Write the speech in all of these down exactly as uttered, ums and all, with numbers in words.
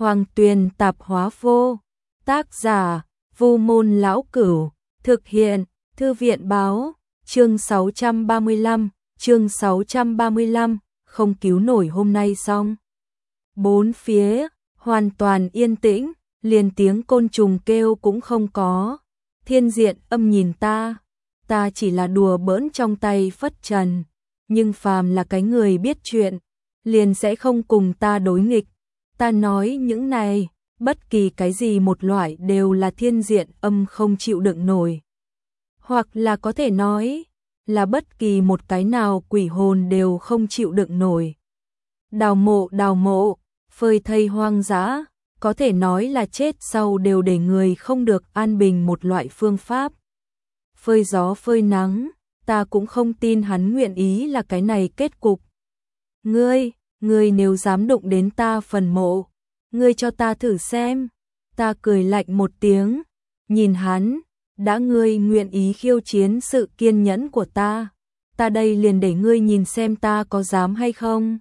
Hoàng Tuyền tạp hóa vô. Tác giả, Vu Môn Lão Cửu. Thực hiện, Thư viện báo. Chương sáu trăm ba mươi lăm, chương sáu trăm ba mươi lăm, không cứu nổi hôm nay xong. Bốn phía, hoàn toàn yên tĩnh, liền tiếng côn trùng kêu cũng không có. Thiên Diện Âm nhìn ta, ta chỉ là đùa bỡn trong tay phất trần, nhưng phàm là cái người biết chuyện, liền sẽ không cùng ta đối nghịch. Ta nói những này, bất kỳ cái gì một loại đều là Thiên Diện Âm không chịu đựng nổi. Hoặc là có thể nói, là bất kỳ một cái nào quỷ hồn đều không chịu đựng nổi. Đào mộ đào mộ, phơi thây hoang dã, có thể nói là chết sau đều để người không được an bình một loại phương pháp. Phơi gió phơi nắng, ta cũng không tin hắn nguyện ý là cái này kết cục. Ngươi, ngươi nếu dám đụng đến ta phần mộ, ngươi cho ta thử xem. Ta cười lạnh một tiếng, nhìn hắn, đã ngươi nguyện ý khiêu chiến sự kiên nhẫn của ta, ta đây liền để ngươi nhìn xem ta có dám hay không.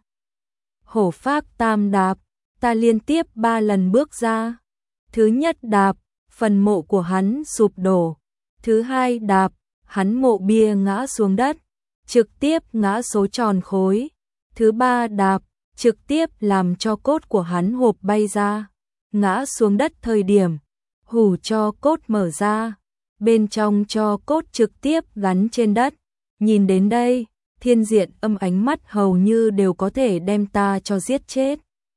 Hổ phác tam đạp, ta liên tiếp ba lần bước ra. Thứ nhất đạp, phần mộ của hắn sụp đổ. Thứ hai đạp, hắn mộ bia ngã xuống đất, trực tiếp ngã số tròn khối. Thứ ba đạp, trực tiếp làm cho cốt của hắn hộp bay ra. Ngã xuống đất thời điểm, hủ cho cốt mở ra, bên trong cho cốt trực tiếp gắn trên đất. Nhìn đến đây, Thiên Diện Âm ánh mắt hầu như đều có thể đem ta cho giết chết.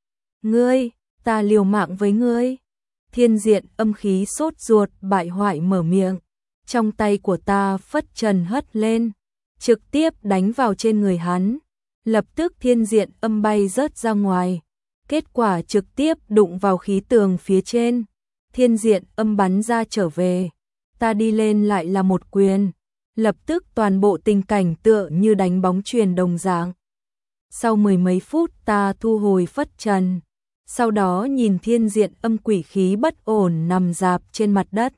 Ngươi, ta liều mạng với ngươi. Thiên Diện Âm khí sốt ruột bại hoại mở miệng. Trong tay của ta phất trần hất lên, trực tiếp đánh vào trên người hắn. Lập tức Thiên Diện Âm bay rớt ra ngoài. Kết quả trực tiếp đụng vào khí tường phía trên. Thiên Diện Âm bắn ra trở về. Ta đi lên lại là một quyền. Lập tức toàn bộ tình cảnh tựa như đánh bóng chuyền đồng dạng. Sau mười mấy phút ta thu hồi phất trần. Sau đó nhìn Thiên Diện Âm quỷ khí bất ổn nằm rạp trên mặt đất.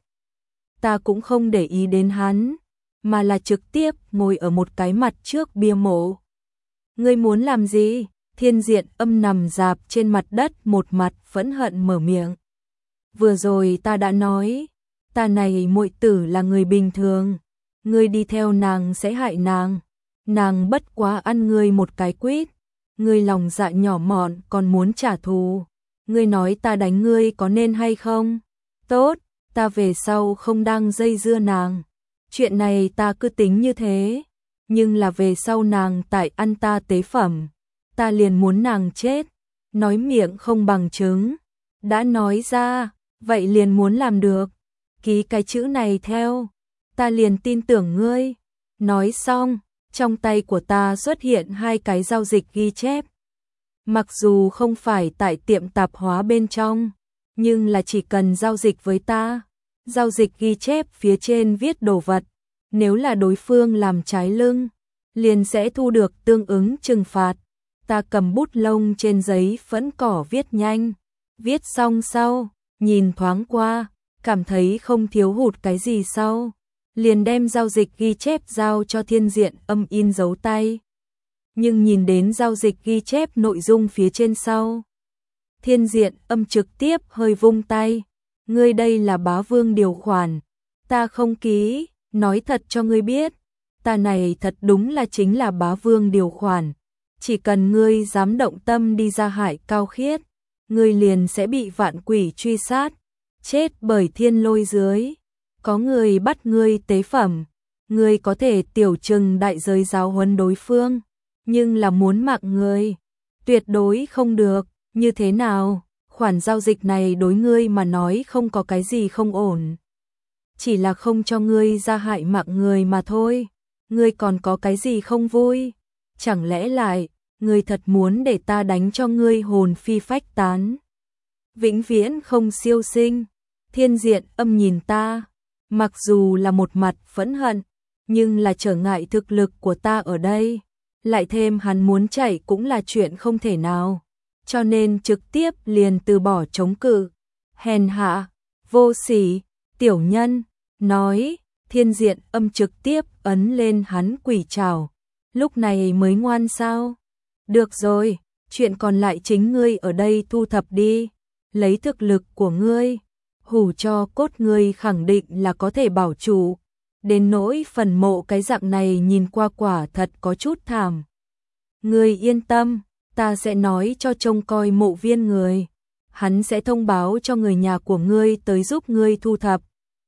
Ta cũng không để ý đến hắn, mà là trực tiếp ngồi ở một cái mặt trước bia mộ. Ngươi muốn làm gì? Thiên Diện Âm nằm rạp trên mặt đất một mặt phẫn hận mở miệng. Vừa rồi ta đã nói, ta này muội tử là người bình thường, ngươi đi theo nàng sẽ hại nàng, nàng bất quá ăn ngươi một cái quýt, ngươi lòng dạ nhỏ mọn còn muốn trả thù, ngươi nói ta đánh ngươi có nên hay không? Tốt, ta về sau không đang dây dưa nàng, chuyện này ta cứ tính như thế, nhưng là về sau nàng tại ăn ta tế phẩm, ta liền muốn nàng chết. Nói miệng không bằng chứng, đã nói ra, vậy liền muốn làm được, ký cái chữ này theo, ta liền tin tưởng ngươi. Nói xong, trong tay của ta xuất hiện hai cái giao dịch ghi chép. Mặc dù không phải tại tiệm tạp hóa bên trong, nhưng là chỉ cần giao dịch với ta, giao dịch ghi chép phía trên viết đồ vật, nếu là đối phương làm trái lưng, liền sẽ thu được tương ứng trừng phạt. Ta cầm bút lông trên giấy phẫn cỏ viết nhanh, viết xong sau, nhìn thoáng qua, cảm thấy không thiếu hụt cái gì sau, liền đem giao dịch ghi chép giao cho Thiên Diện Âm in dấu tay. Nhưng nhìn đến giao dịch ghi chép nội dung phía trên sau, Thiên Diện Âm trực tiếp hơi vung tay. Ngươi đây là bá vương điều khoản, ta không ký, nói thật cho ngươi biết, ta này thật đúng là chính là bá vương điều khoản. Chỉ cần ngươi dám động tâm đi ra hại Cao Khiết, ngươi liền sẽ bị vạn quỷ truy sát, chết bởi thiên lôi dưới. Có người bắt ngươi tế phẩm, ngươi có thể tiểu trừng đại giới giáo huấn đối phương, nhưng là muốn mạng ngươi, tuyệt đối không được. Như thế nào? Khoản giao dịch này đối ngươi mà nói không có cái gì không ổn, chỉ là không cho ngươi ra hại mạng người mà thôi. Ngươi còn có cái gì không vui? Chẳng lẽ lại ngươi thật muốn để ta đánh cho ngươi hồn phi phách tán, vĩnh viễn không siêu sinh? Thiên Diện Âm nhìn ta, mặc dù là một mặt phẫn hận, nhưng là trở ngại thực lực của ta ở đây, lại thêm hắn muốn chạy cũng là chuyện không thể nào, cho nên trực tiếp liền từ bỏ chống cự. Hèn hạ, vô sỉ, tiểu nhân, nói. Thiên Diện Âm trực tiếp ấn lên hắn quỷ trảo. Lúc này mới ngoan sao? Được rồi, chuyện còn lại chính ngươi ở đây thu thập đi. lấy thực lực của ngươi, hủ cho cốt ngươi khẳng định là có thể bảo trụ. Đến nỗi phần mộ cái dạng này nhìn qua quả thật có chút thảm. Ngươi yên tâm, ta sẽ nói cho trông coi mộ viên người. Hắn sẽ thông báo cho người nhà của ngươi tới giúp ngươi thu thập.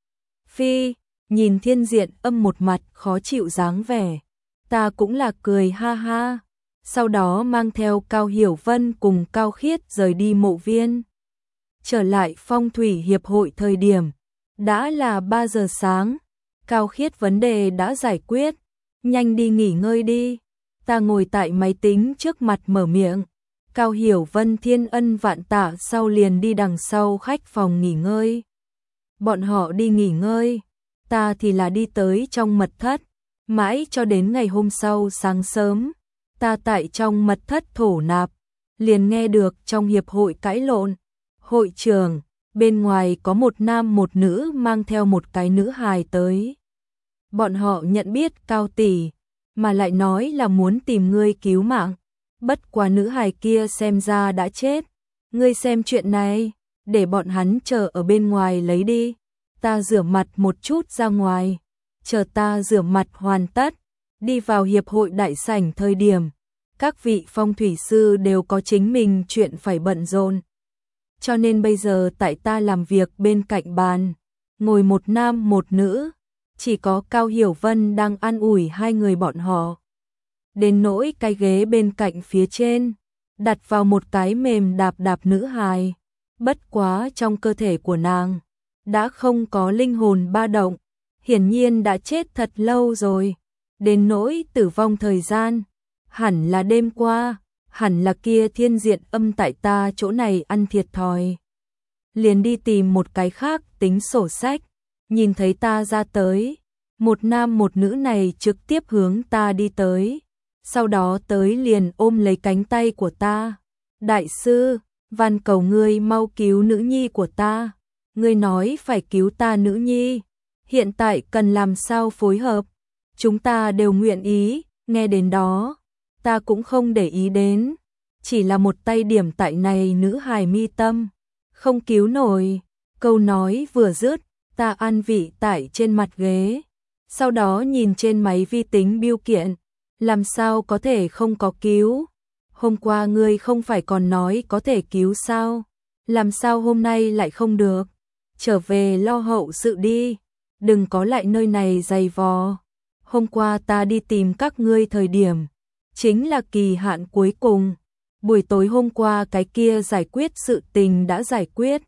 Phi, nhìn Thiên Diện Âm một mặt khó chịu dáng vẻ. Ta cũng là cười ha ha. Sau đó mang theo Cao Hiểu Vân cùng Cao Khiết rời đi mộ viên. Trở lại phong thủy hiệp hội thời điểm, đã là ba giờ sáng. Cao Khiết vấn đề đã giải quyết, nhanh đi nghỉ ngơi đi. Ta ngồi tại máy tính trước mặt mở miệng. Cao Hiểu Vân thiên ân vạn tạ sau liền đi đằng sau khách phòng nghỉ ngơi. Bọn họ đi nghỉ ngơi, ta thì là đi tới trong mật thất. Mãi cho đến ngày hôm sau sáng sớm, ta tại trong mật thất thổ nạp, liền nghe được trong hiệp hội cãi lộn. Hội trường, bên ngoài có một nam một nữ mang theo một cái nữ hài tới. Bọn họ nhận biết Cao tỷ, mà lại nói là muốn tìm ngươi cứu mạng. Bất quá nữ hài kia xem ra đã chết. Ngươi xem chuyện này, để bọn hắn chờ ở bên ngoài lấy đi. Ta rửa mặt một chút ra ngoài. Chờ ta rửa mặt hoàn tất, đi vào hiệp hội đại sảnh thời điểm. Các vị phong thủy sư đều có chính mình chuyện phải bận rộn. Cho nên bây giờ tại ta làm việc bên cạnh bàn, ngồi một nam một nữ, chỉ có Cao Hiểu Vân đang an ủi hai người bọn họ. Đến nỗi cái ghế bên cạnh phía trên, đặt vào một cái mềm đạp đạp nữ hài. Bất quá trong cơ thể của nàng, đã không có linh hồn ba động, hiển nhiên đã chết thật lâu rồi. Đến nỗi tử vong thời gian, hẳn là đêm qua. Hẳn là kia Thiên Diện Âm tại ta chỗ này ăn thiệt thòi. Liền đi tìm một cái khác tính sổ sách. Nhìn thấy ta ra tới, một nam một nữ này trực tiếp hướng ta đi tới. Sau đó tới liền ôm lấy cánh tay của ta. Đại sư, van cầu ngươi mau cứu nữ nhi của ta. Ngươi nói phải cứu ta nữ nhi. Hiện tại cần làm sao phối hợp. Chúng ta đều nguyện ý, nghe đến đó. Ta cũng không để ý đến, chỉ là một tay điểm tại này nữ hài mi tâm, không cứu nổi. Câu nói vừa dứt, ta an vị tại trên mặt ghế, sau đó nhìn trên máy vi tính bưu kiện, làm sao có thể không có cứu? Hôm qua ngươi không phải còn nói có thể cứu sao? Làm sao hôm nay lại không được? Trở về lo hậu sự đi, đừng có lại nơi này dày vò. Hôm qua ta đi tìm các ngươi thời điểm, chính là kỳ hạn cuối cùng. Buổi tối hôm qua cái kia giải quyết sự tình đã giải quyết.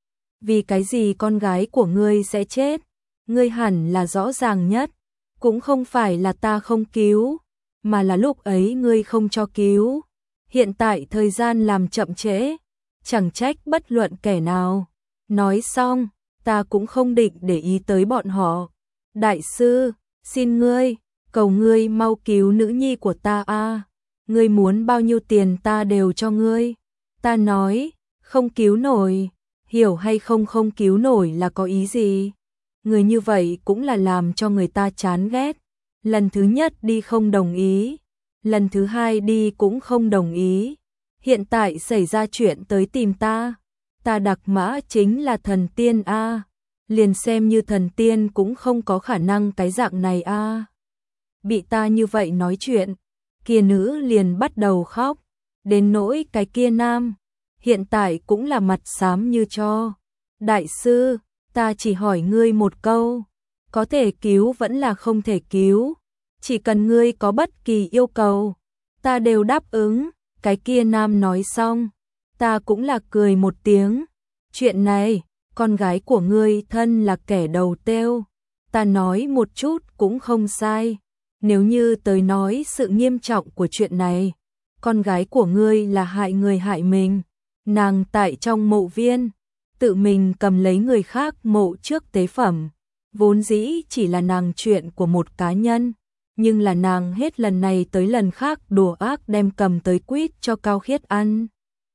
Vì cái gì con gái của ngươi sẽ chết? Ngươi hẳn là rõ ràng nhất. Cũng không phải là ta không cứu, mà là lúc ấy ngươi không cho cứu. Hiện tại thời gian làm chậm trễ, chẳng trách bất luận kẻ nào. Nói xong, ta cũng không định để ý tới bọn họ. Đại sư, xin ngươi, cầu ngươi mau cứu nữ nhi của ta a. Ngươi muốn bao nhiêu tiền ta đều cho ngươi. Ta nói, không cứu nổi, hiểu hay không không cứu nổi là có ý gì? Người như vậy cũng là làm cho người ta chán ghét. Lần thứ nhất đi không đồng ý, lần thứ hai đi cũng không đồng ý. Hiện tại xảy ra chuyện tới tìm ta, ta đặc mã chính là thần tiên a. Liền xem như thần tiên cũng không có khả năng cái dạng này a. Bị ta như vậy nói chuyện, kia nữ liền bắt đầu khóc, đến nỗi cái kia nam, hiện tại cũng là mặt xám như tro. Đại sư, ta chỉ hỏi ngươi một câu, có thể cứu vẫn là không thể cứu, chỉ cần ngươi có bất kỳ yêu cầu, ta đều đáp ứng. Cái kia nam nói xong, ta cũng là cười một tiếng. Chuyện này, con gái của ngươi thân là kẻ đầu têu, ta nói một chút cũng không sai. Nếu như tới nói sự nghiêm trọng của chuyện này, con gái của ngươi là hại người hại mình. Nàng tại trong mộ viên, tự mình cầm lấy người khác mộ trước tế phẩm. Vốn dĩ chỉ là nàng chuyện của một cá nhân, nhưng là nàng hết lần này tới lần khác đùa ác đem cầm tới quýt cho Cao Khiết ăn.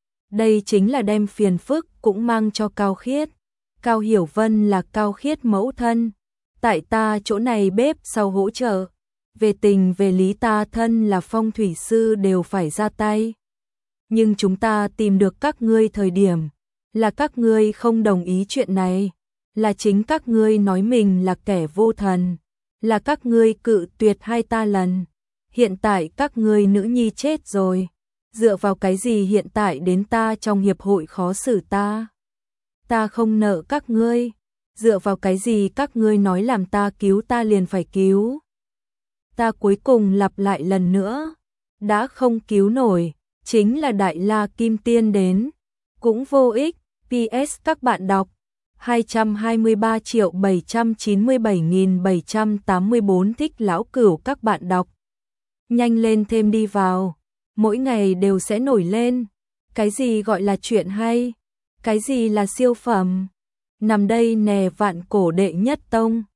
Đây chính là đem phiền phức cũng mang cho Cao Khiết. Cao Hiểu Vân là Cao Khiết mẫu thân, tại ta chỗ này bếp sau hỗ trợ. Về tình về lý ta thân là phong thủy sư đều phải ra tay. Nhưng chúng ta tìm được các ngươi thời điểm, Là các ngươi không đồng ý chuyện này, là chính các ngươi nói mình là kẻ vô thần, là các ngươi cự tuyệt hai ta lần. Hiện tại các ngươi nữ nhi chết rồi, dựa vào cái gì hiện tại đến ta trong hiệp hội khó xử ta? Ta không nợ các ngươi, dựa vào cái gì các ngươi nói làm ta cứu ta liền phải cứu? Ta cuối cùng lặp lại lần nữa, đã không cứu nổi, chính là Đại La Kim Tiên đến, cũng vô ích. pê ét các bạn đọc hai trăm hai mươi ba triệu bảy trăm chín mươi bảy nghìn bảy trăm tám mươi tư thích lão cửu các bạn đọc. Nhanh lên thêm đi vào, mỗi ngày đều sẽ nổi lên. Cái gì gọi là chuyện hay? Cái gì là siêu phẩm? Nằm đây nè vạn cổ đệ nhất tông.